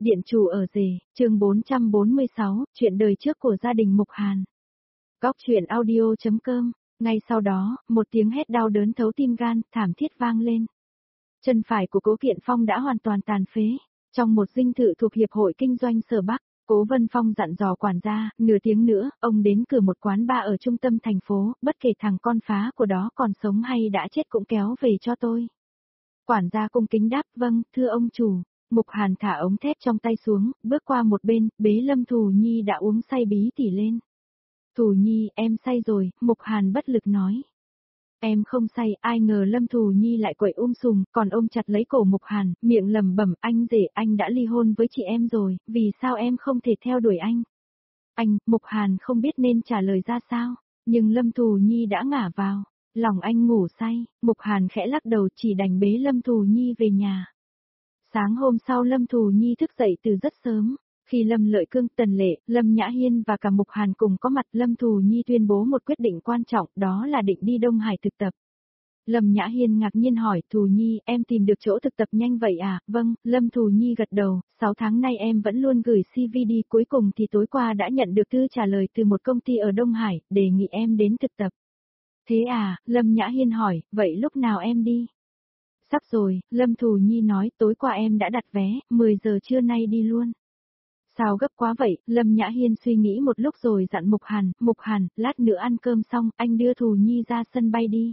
Điện chủ ở rể, chương 446, chuyện đời trước của gia đình Mục Hàn. Góc truyện audio.com, ngay sau đó, một tiếng hét đau đớn thấu tim gan, thảm thiết vang lên. Chân phải của Cố Kiện Phong đã hoàn toàn tàn phế. Trong một dinh thự thuộc Hiệp hội Kinh doanh Sở Bắc, Cố Vân Phong dặn dò quản gia, nửa tiếng nữa, ông đến cửa một quán bar ở trung tâm thành phố, bất kể thằng con phá của đó còn sống hay đã chết cũng kéo về cho tôi. Quản gia cung kính đáp, vâng, thưa ông chủ. Mục Hàn thả ống thép trong tay xuống, bước qua một bên, bế Lâm Thù Nhi đã uống say bí tỉ lên. Thù Nhi, em say rồi, Mục Hàn bất lực nói. Em không say, ai ngờ Lâm Thù Nhi lại quậy sùm, còn ôm chặt lấy cổ Mục Hàn, miệng lẩm bẩm, anh rể, anh đã ly hôn với chị em rồi, vì sao em không thể theo đuổi anh? Anh, Mục Hàn không biết nên trả lời ra sao, nhưng Lâm Thù Nhi đã ngả vào. Lòng anh ngủ say, Mục Hàn khẽ lắc đầu chỉ đành bế Lâm Thù Nhi về nhà. Sáng hôm sau Lâm Thù Nhi thức dậy từ rất sớm, khi Lâm Lợi Cương, Tần Lệ, Lâm Nhã Hiên và cả Mục Hàn cùng có mặt, Lâm Thù Nhi tuyên bố một quyết định quan trọng, đó là định đi Đông Hải thực tập. Lâm Nhã Hiên ngạc nhiên hỏi, Thù Nhi, em tìm được chỗ thực tập nhanh vậy à? Vâng, Lâm Thù Nhi gật đầu, 6 tháng nay em vẫn luôn gửi CV đi, cuối cùng thì tối qua đã nhận được thư trả lời từ một công ty ở Đông Hải, đề nghị em đến thực tập. Thế à, Lâm Nhã Hiên hỏi, vậy lúc nào em đi? Sắp rồi, Lâm Thù Nhi nói, tối qua em đã đặt vé, 10 giờ trưa nay đi luôn. Sao gấp quá vậy, Lâm Nhã Hiên suy nghĩ một lúc rồi dặn Mục Hàn, lát nữa ăn cơm xong, anh đưa Thù Nhi ra sân bay đi.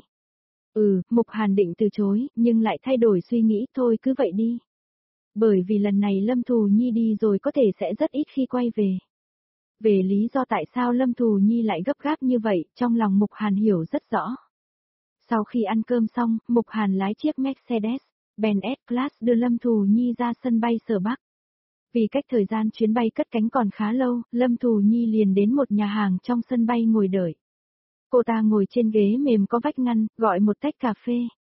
Mục Hàn định từ chối, nhưng lại thay đổi suy nghĩ, thôi cứ vậy đi. Bởi vì lần này Lâm Thù Nhi đi rồi có thể sẽ rất ít khi quay về. Về lý do tại sao Lâm Thù Nhi lại gấp gáp như vậy, trong lòng Mục Hàn hiểu rất rõ. Sau khi ăn cơm xong, Mục Hàn lái chiếc Mercedes-Benz S-Class đưa Lâm Thù Nhi ra sân bay Sở Bắc. Vì cách thời gian chuyến bay cất cánh còn khá lâu, Lâm Thù Nhi liền đến một nhà hàng trong sân bay ngồi đợi. Cô ta ngồi trên ghế mềm có vách ngăn, gọi một tách cà phê.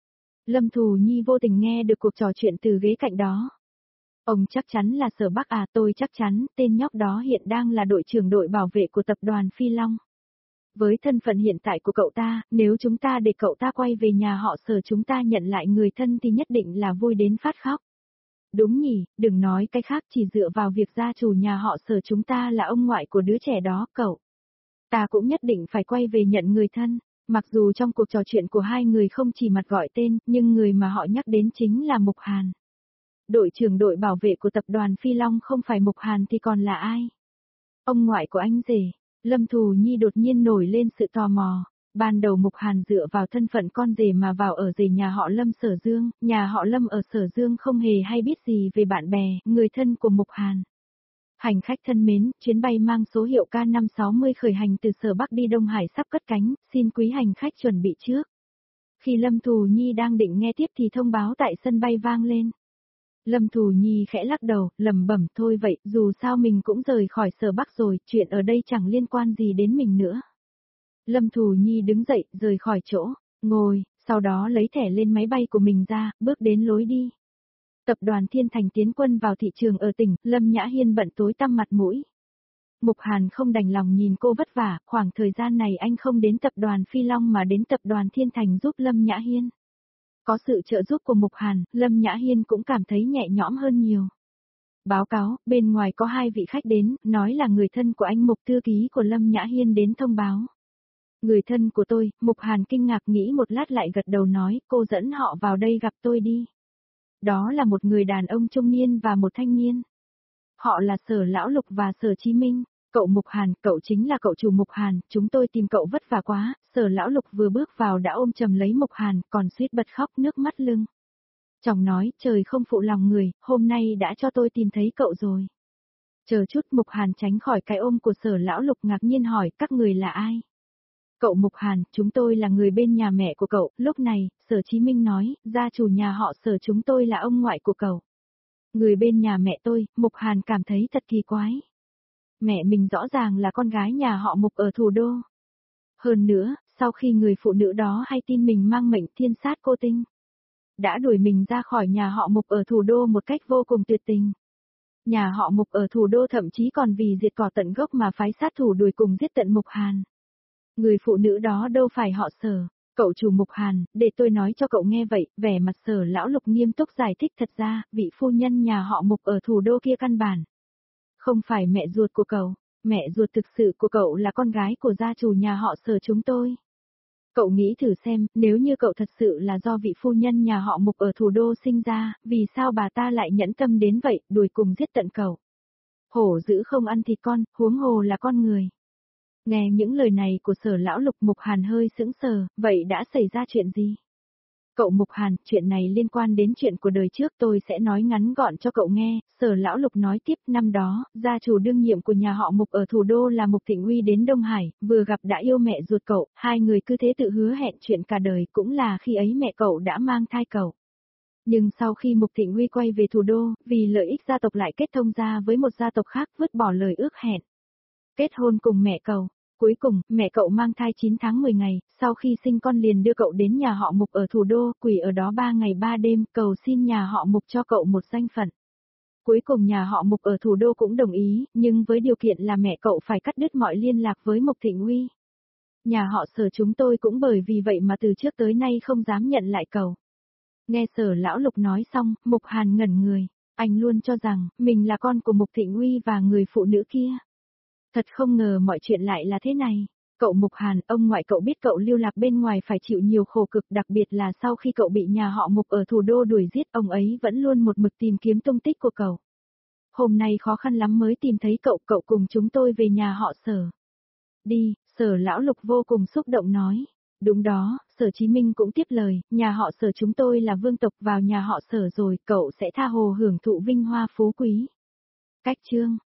Lâm Thù Nhi vô tình nghe được cuộc trò chuyện từ ghế cạnh đó. Ông chắc chắn là Sở Bắc à? Tôi chắc chắn, tên nhóc đó hiện đang là đội trưởng đội bảo vệ của tập đoàn Phi Long. Với thân phận hiện tại của cậu ta, nếu chúng ta để cậu ta quay về nhà họ Sở chúng ta nhận lại người thân thì nhất định là vui đến phát khóc. Đúng nhỉ, đừng nói cái khác, chỉ dựa vào việc gia chủ nhà họ Sở chúng ta là ông ngoại của đứa trẻ đó, cậu ta cũng nhất định phải quay về nhận người thân. Mặc dù trong cuộc trò chuyện của hai người không chỉ mặt gọi tên, nhưng người mà họ nhắc đến chính là Mục Hàn. Đội trưởng đội bảo vệ của tập đoàn Phi Long không phải Mục Hàn thì còn là ai? Ông ngoại của anh rể. Lâm Thù Nhi đột nhiên nổi lên sự tò mò. Ban đầu Mục Hàn dựa vào thân phận con rể mà vào ở rể nhà họ Lâm Sở Dương, nhà họ Lâm ở Sở Dương không hề hay biết gì về bạn bè, người thân của Mục Hàn. Hành khách thân mến, chuyến bay mang số hiệu K560 khởi hành từ Sở Bắc đi Đông Hải sắp cất cánh, xin quý hành khách chuẩn bị trước. Khi Lâm Thù Nhi đang định nghe tiếp thì thông báo tại sân bay vang lên. Lâm Thù Nhi khẽ lắc đầu, lẩm bẩm, thôi vậy, dù sao mình cũng rời khỏi Sở Bắc rồi, chuyện ở đây chẳng liên quan gì đến mình nữa. Lâm Thù Nhi đứng dậy, rời khỏi chỗ, ngồi, sau đó lấy thẻ lên máy bay của mình ra, bước đến lối đi. Tập đoàn Thiên Thành tiến quân vào thị trường ở tỉnh, Lâm Nhã Hiên bận tối tăm mặt mũi. Mục Hàn không đành lòng nhìn cô vất vả, khoảng thời gian này anh không đến tập đoàn Phi Long mà đến tập đoàn Thiên Thành giúp Lâm Nhã Hiên. Có sự trợ giúp của Mục Hàn, Lâm Nhã Hiên cũng cảm thấy nhẹ nhõm hơn nhiều. Báo cáo, bên ngoài có 2 vị khách đến, nói là người thân của anh Mục, thư ký của Lâm Nhã Hiên đến thông báo. Người thân của tôi, Mục Hàn kinh ngạc nghĩ một lát lại gật đầu nói, cô dẫn họ vào đây gặp tôi đi. Đó là một người đàn ông trung niên và một thanh niên. Họ là Sở Lão Lục và Sở Chí Minh. Cậu Mục Hàn, cậu chính là cậu chủ Mục Hàn, chúng tôi tìm cậu vất vả quá. Sở Lão Lục vừa bước vào đã ôm chầm lấy Mục Hàn, còn suýt bật khóc nước mắt lưng. Chồng nói, trời không phụ lòng người, hôm nay đã cho tôi tìm thấy cậu rồi. Chờ chút, Mục Hàn tránh khỏi cái ôm của Sở Lão Lục ngạc nhiên hỏi, các người là ai? Cậu Mục Hàn, chúng tôi là người bên nhà mẹ của cậu. Lúc này, Sở Chí Minh nói, gia chủ nhà họ Sở chúng tôi là ông ngoại của cậu. Người bên nhà mẹ tôi, Mục Hàn cảm thấy thật kỳ quái. Mẹ mình rõ ràng là con gái nhà họ Mục ở thủ đô. Hơn nữa, sau khi người phụ nữ đó hay tin mình mang mệnh thiên sát cô tinh, đã đuổi mình ra khỏi nhà họ Mục ở thủ đô một cách vô cùng tuyệt tình. Nhà họ Mục ở thủ đô thậm chí còn vì diệt cỏ tận gốc mà phái sát thủ đuổi cùng giết tận Mục Hàn. Người phụ nữ đó đâu phải họ Sở. Cậu chủ Mục Hàn, để tôi nói cho cậu nghe vậy, vẻ mặt Sở lão Lục nghiêm túc giải thích thật ra, vị phu nhân nhà họ Mục ở thủ đô kia căn bản. Không phải mẹ ruột của cậu, mẹ ruột thực sự của cậu là con gái của gia chủ nhà họ Sở chúng tôi. Cậu nghĩ thử xem, nếu như cậu thật sự là do vị phu nhân nhà họ Mục ở thủ đô sinh ra, vì sao bà ta lại nhẫn tâm đến vậy, đuổi cùng giết tận cậu. Hổ dữ không ăn thịt con, huống hồ là con người. Nghe những lời này của Sở lão Lục, Mục Hàn hơi sững sờ, vậy đã xảy ra chuyện gì? Cậu Mục Hàn, chuyện này liên quan đến chuyện của đời trước, tôi sẽ nói ngắn gọn cho cậu nghe. Sở lão Lục nói tiếp, năm đó, gia chủ đương nhiệm của nhà họ Mục ở thủ đô là Mục Thịnh Uy đến Đông Hải, vừa gặp đã yêu mẹ ruột cậu, hai người cứ thế tự hứa hẹn chuyện cả đời, cũng là khi ấy mẹ cậu đã mang thai cậu. Nhưng sau khi Mục Thịnh Uy quay về thủ đô, vì lợi ích gia tộc lại kết thông gia với một gia tộc khác, vứt bỏ lời ước hẹn. Kết hôn cùng mẹ cậu. Cuối cùng, mẹ cậu mang thai 9 tháng 10 ngày, sau khi sinh con liền đưa cậu đến nhà họ Mục ở thủ đô, quỳ ở đó 3 ngày 3 đêm, cầu xin nhà họ Mục cho cậu một danh phận. Cuối cùng nhà họ Mục ở thủ đô cũng đồng ý, nhưng với điều kiện là mẹ cậu phải cắt đứt mọi liên lạc với Mục Thịnh Uy. Nhà họ Sở chúng tôi cũng bởi vì vậy mà từ trước tới nay không dám nhận lại cậu. Nghe Sở lão Lục nói xong, Mục Hàn ngẩn người, anh luôn cho rằng mình là con của Mục Thịnh Uy và người phụ nữ kia. Thật không ngờ mọi chuyện lại là thế này. Cậu Mục Hàn, ông ngoại cậu biết cậu lưu lạc bên ngoài phải chịu nhiều khổ cực, đặc biệt là sau khi cậu bị nhà họ Mục ở thủ đô đuổi giết, ông ấy vẫn luôn một mực tìm kiếm tung tích của cậu. Hôm nay khó khăn lắm mới tìm thấy cậu, cậu cùng chúng tôi về nhà họ Sở. Đi, Sở lão Lục vô cùng xúc động nói. Đúng đó, Sở Chí Minh cũng tiếp lời, nhà họ Sở chúng tôi là vương tộc, vào nhà họ Sở rồi, cậu sẽ tha hồ hưởng thụ vinh hoa phú quý. Cách chương